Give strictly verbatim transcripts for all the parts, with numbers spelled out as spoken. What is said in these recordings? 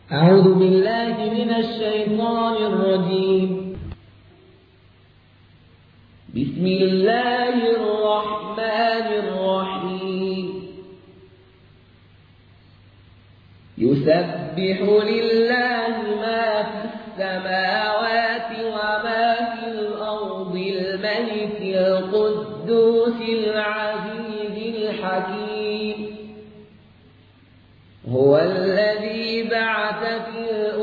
أعوذ بالله من الشيطان الرجيم. بسم الله الرحمن الرحيم. يسبح لله ما في السماوات وما في الأرض الملك القدوس العزيز الحكيم. هو الذي بعث في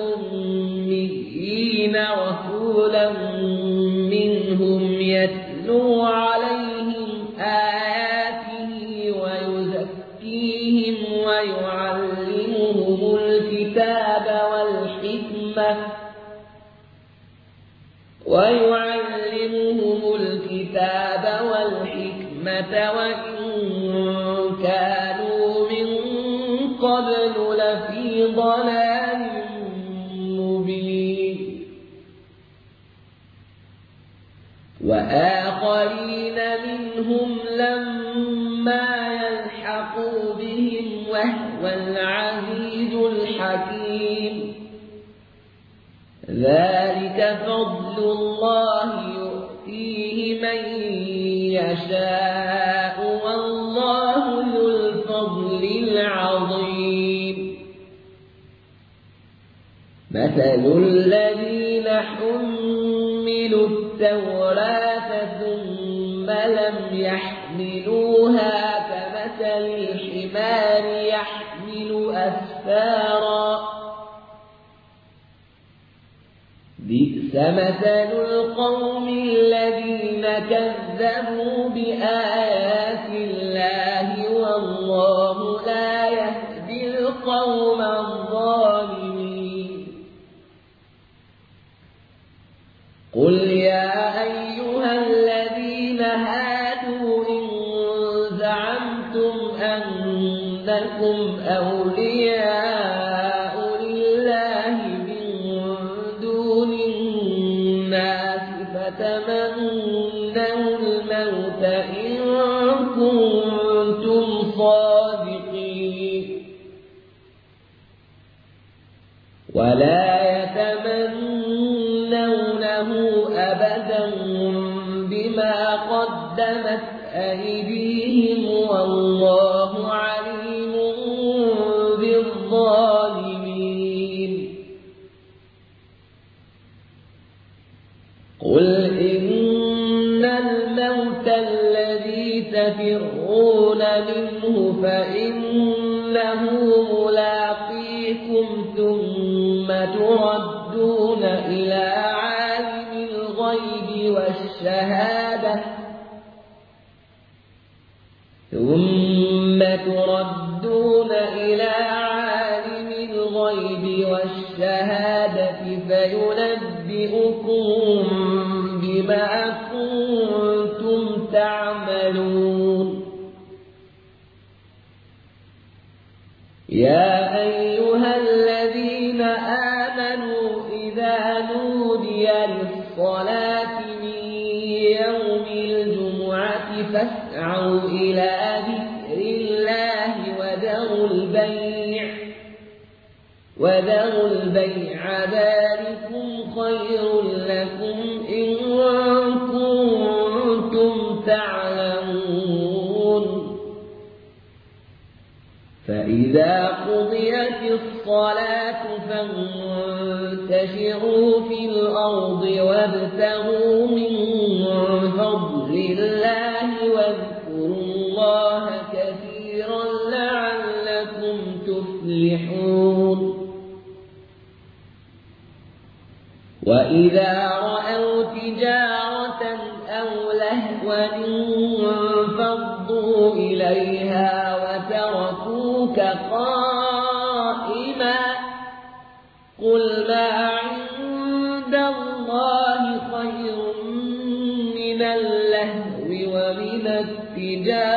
الأميين رسولا منهم يتلو عليهم آياته ويزكيهم ويعلمهم الكتاب والحكمة ويعلمهم الكتاب والحكمة وإن كانوا من قبل لفي ضلال مبين. وآخرين منهم لما يلحقوا بهم وهو العزيز الحكيم. ذلك فضل الله يؤتيه من يشاء والله ذو الفضل العظيم. مثل الذين حملوا التوراة ثم لم يحملوها كمثل الحمار يحمل أسفارا بئس مثل القوم الذين كذبوا بآيات الله والله لا يهدي القوم الظالمين. قل يا أيها الذين هادوا إن زعمتم أنكم أولياء لله من دون الناس فتمنوا الموت إن كنتم صادقين ولا يتمنونه أبدا بما قدمت أيديهم والله عليم بالظالمين. قل إن الموت الذي تفرون منه فإنه ملاقيكم ثم تردون إلى عالم الغيب والشهادة ثم تردون إلى عالم الغيب والشهادة فينبئكم بما كنتم تعملون. يا أيها الذين آمنوا إذا نودي للصلاة من يوم الجمعة فاسعوا إلى ذكر الله وذروا البيع وذروا البيع ذلكم خير لكم إن كنتم تعلمون. فإذا قضيت الصلاة فانتشروا في الأرض وابتغوا من فضل الله واذكروا الله كثيرا لعلكم تفلحون. وإذا رأوا تجارة أو لهوا انفضوا إليها وتركوك قائما قل ما عند الله خير من اللهو ومن التجارة